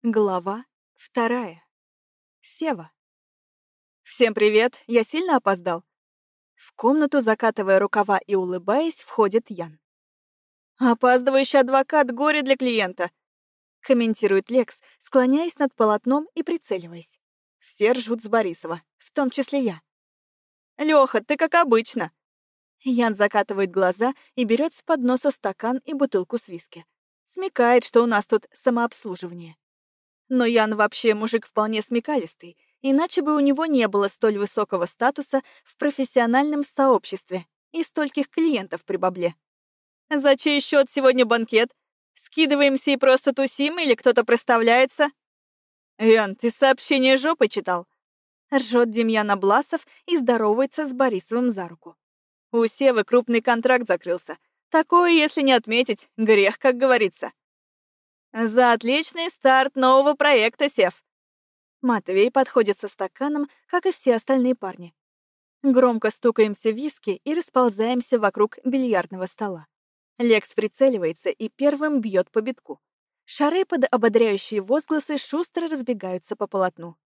Глава 2. Сева. Всем привет, я сильно опоздал. В комнату, закатывая рукава и улыбаясь, входит Ян. Опаздывающий адвокат — горе для клиента, комментирует Лекс, склоняясь над полотном и прицеливаясь. Все ржут с Борисова, в том числе я. Лёха, ты как обычно. Ян закатывает глаза и берет с подноса стакан и бутылку с виски. Смекает, что у нас тут самообслуживание. Но Ян вообще мужик вполне смекалистый, иначе бы у него не было столь высокого статуса в профессиональном сообществе и стольких клиентов при бабле. За чей счет сегодня банкет? Скидываемся и просто тусим, или кто-то проставляется? Ян, ты сообщение жопой читал? Ржет Демьян Обласов и здоровается с Борисовым за руку. У Севы крупный контракт закрылся. Такое, если не отметить, грех, как говорится. За отличный старт нового проекта, Сев. Матвей подходит со стаканом, как и все остальные парни. Громко стукаемся в виски и расползаемся вокруг бильярдного стола. Лекс прицеливается и первым бьет по битку. Шары под ободряющие возгласы шустро разбегаются по полотну.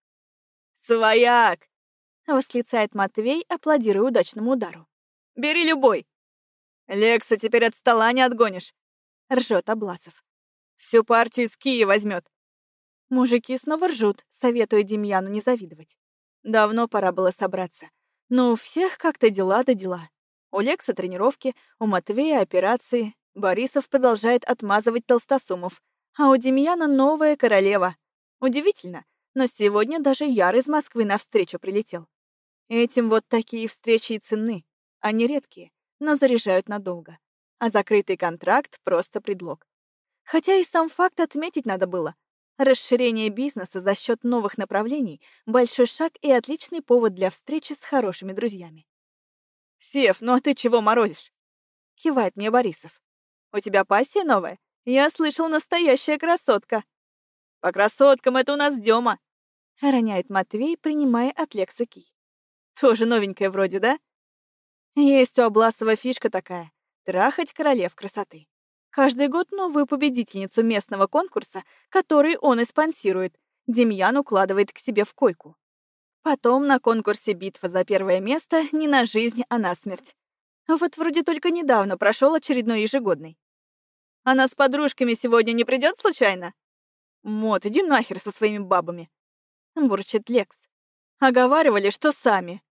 «Свояк!» — восклицает Матвей, аплодируя удачному удару. «Бери любой!» «Лекса теперь от стола не отгонишь!» — ржет Обласов. Всю партию с Кии возьмет. Мужики снова ржут, советуя Демьяну не завидовать. Давно пора было собраться. Но у всех как-то дела да дела. У Лекса тренировки, у Матвея операции, Борисов продолжает отмазывать толстосумов, а у Демьяна новая королева. Удивительно, но сегодня даже Яр из Москвы навстречу прилетел. Этим вот такие встречи и ценны. Они редкие, но заряжают надолго. А закрытый контракт — просто предлог. Хотя и сам факт отметить надо было. Расширение бизнеса за счет новых направлений — большой шаг и отличный повод для встречи с хорошими друзьями. «Сев, ну а ты чего морозишь?» — кивает мне Борисов. «У тебя пассия новая? Я слышал, настоящая красотка». «По красоткам это у нас Дема», — роняет Матвей, принимая от Лекса кий. «Тоже новенькая вроде, да?» «Есть у Обласова фишка такая — трахать королев красоты. Каждый год новую победительницу местного конкурса, который он и спонсирует, Демьян укладывает к себе в койку. Потом на конкурсе битва за первое место не на жизнь, а на смерть. Вот вроде только недавно прошел очередной ежегодный. Она с подружками сегодня не придет случайно? Мот, иди нахер со своими бабами. Бурчит Лекс. Оговаривали, что сами.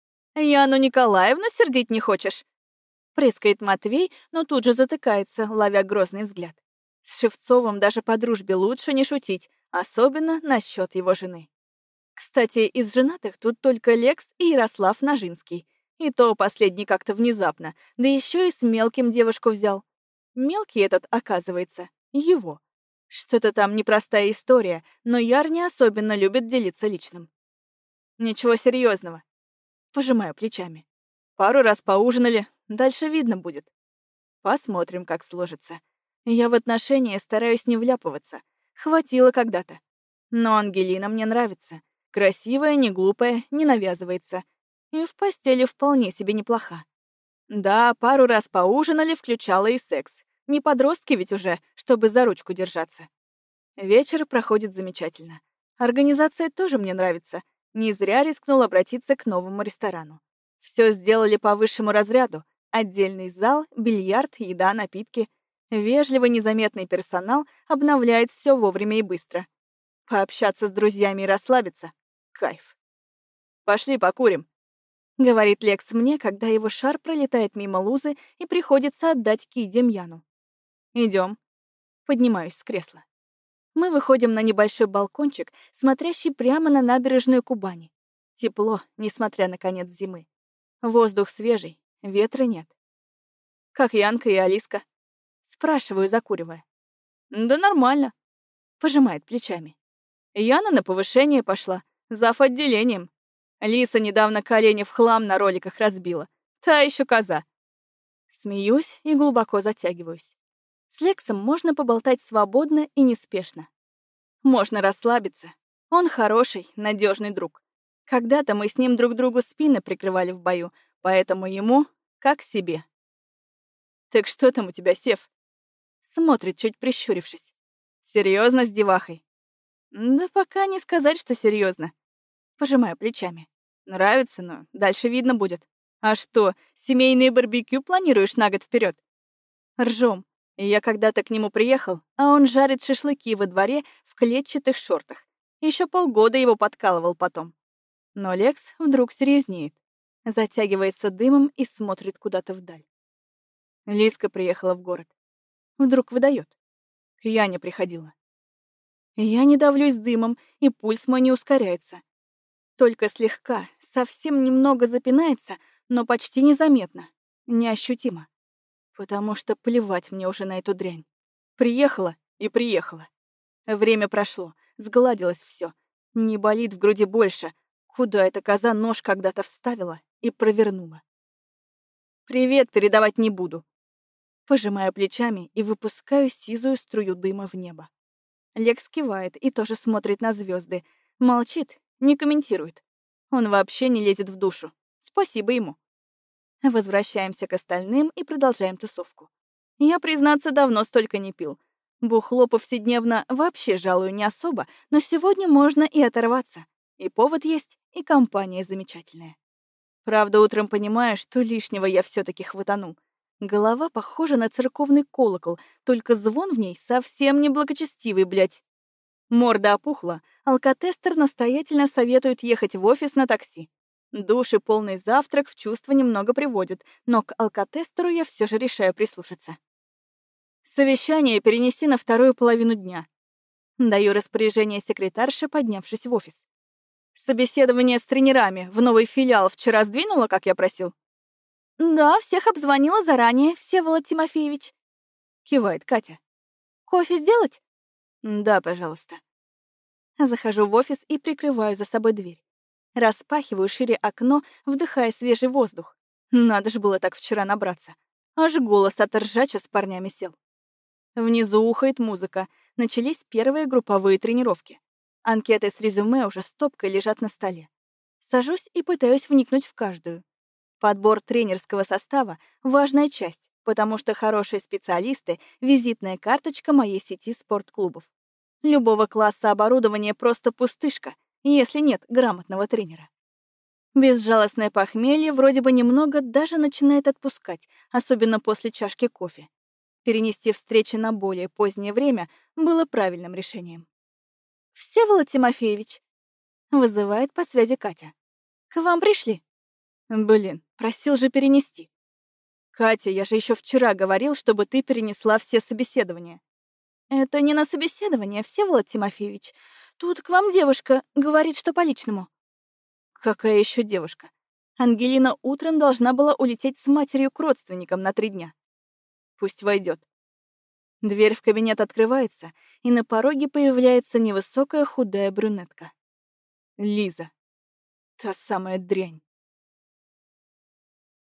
Яну Николаевну сердить не хочешь? Прыскает Матвей, но тут же затыкается, ловя грозный взгляд. С Шевцовым даже по дружбе лучше не шутить, особенно насчет его жены. Кстати, из женатых тут только Лекс и Ярослав Ножинский. И то последний как-то внезапно, да еще и с мелким девушку взял. Мелкий этот, оказывается, его. Что-то там непростая история, но Яр не особенно любит делиться личным. Ничего серьезного. Пожимаю плечами. Пару раз поужинали, дальше видно будет. Посмотрим, как сложится. Я в отношения стараюсь не вляпываться. Хватило когда-то. Но Ангелина мне нравится. Красивая, не глупая, не навязывается. И в постели вполне себе неплоха. Да, пару раз поужинали, включала и секс. Не подростки ведь уже, чтобы за ручку держаться. Вечер проходит замечательно. Организация тоже мне нравится. Не зря рискнул обратиться к новому ресторану. Все сделали по высшему разряду. Отдельный зал, бильярд, еда, напитки. Вежливый, незаметный персонал обновляет все вовремя и быстро. Пообщаться с друзьями и расслабиться — кайф. «Пошли покурим», — говорит Лекс мне, когда его шар пролетает мимо Лузы и приходится отдать кий Демьяну. Идем. Поднимаюсь с кресла. Мы выходим на небольшой балкончик, смотрящий прямо на набережную Кубани. Тепло, несмотря на конец зимы. Воздух свежий, ветра нет. «Как Янка и Алиска?» Спрашиваю, закуривая. «Да нормально», — пожимает плечами. Яна на повышение пошла, зав. Отделением. Лиса недавно колени в хлам на роликах разбила. Та еще коза. Смеюсь и глубоко затягиваюсь. С Лексом можно поболтать свободно и неспешно. Можно расслабиться. Он хороший, надежный друг. Когда-то мы с ним друг другу спины прикрывали в бою, поэтому ему как себе. «Так что там у тебя, Сев?» Смотрит, чуть прищурившись. «Серьезно с девахой?» Да пока не сказать, что серьезно. Пожимаю плечами. Нравится, но дальше видно будет. А что, семейные барбекю планируешь на год вперед? Ржем. И я когда-то к нему приехал, а он жарит шашлыки во дворе в клетчатых шортах. Еще полгода его подкалывал потом. Но Лекс вдруг серьезнеет, затягивается дымом и смотрит куда-то вдаль. Лиска приехала в город. Вдруг выдает. К Яне приходила. Я не давлюсь дымом, и пульс мой не ускоряется. Только слегка, совсем немного запинается, но почти незаметно, неощутимо. Потому что плевать мне уже на эту дрянь. Приехала и приехала. Время прошло, сгладилось все. Не болит в груди больше. Куда эта коза нож когда-то вставила и провернула. Привет передавать не буду. Пожимаю плечами и выпускаю сизую струю дыма в небо. Лекс кивает и тоже смотрит на звезды. Молчит, не комментирует. Он вообще не лезет в душу. Спасибо ему. Возвращаемся к остальным и продолжаем тусовку. Я, признаться, давно столько не пил. Бухло повседневно вообще жалую не особо, но сегодня можно и оторваться. И повод есть, и компания замечательная. Правда, утром понимаю, что лишнего я все-таки хватанул. Голова похожа на церковный колокол, только звон в ней совсем не благочестивый, блядь. Морда опухла, алкотестер настоятельно советует ехать в офис на такси. Душ и полный завтрак в чувство немного приводит, но к алкотестеру я все же решаю прислушаться. Совещание перенеси на вторую половину дня. Даю распоряжение секретарше, поднявшись в офис. Собеседование с тренерами в новый филиал вчера сдвинула, как я просил? Да, всех обзвонила заранее, Всеволод Тимофеевич. Кивает Катя. Кофе сделать? Да, пожалуйста. Захожу в офис и прикрываю за собой дверь. Распахиваю шире окно, вдыхая свежий воздух. Надо же было так вчера набраться. Аж голос от ржача с парнями сел. Внизу ухает музыка. Начались первые групповые тренировки. Анкеты с резюме уже стопкой лежат на столе. Сажусь и пытаюсь вникнуть в каждую. Подбор тренерского состава — важная часть, потому что хорошие специалисты — визитная карточка моей сети спортклубов. Любого класса оборудования просто пустышка, если нет грамотного тренера. Безжалостное похмелье вроде бы немного даже начинает отпускать, особенно после чашки кофе. Перенести встречи на более позднее время было правильным решением. «Всеволод Тимофеевич», — вызывает по связи Катя. «К вам пришли?» «Блин, просил же перенести». «Катя, я же еще вчера говорил, чтобы ты перенесла все собеседования». «Это не на собеседование, Всеволод Тимофеевич. Тут к вам девушка говорит, что по личному». «Какая еще девушка? Ангелина утром должна была улететь с матерью к родственникам на 3 дня. Пусть войдет». Дверь в кабинет открывается, и на пороге появляется невысокая худая брюнетка. Лиза. Та самая дрянь.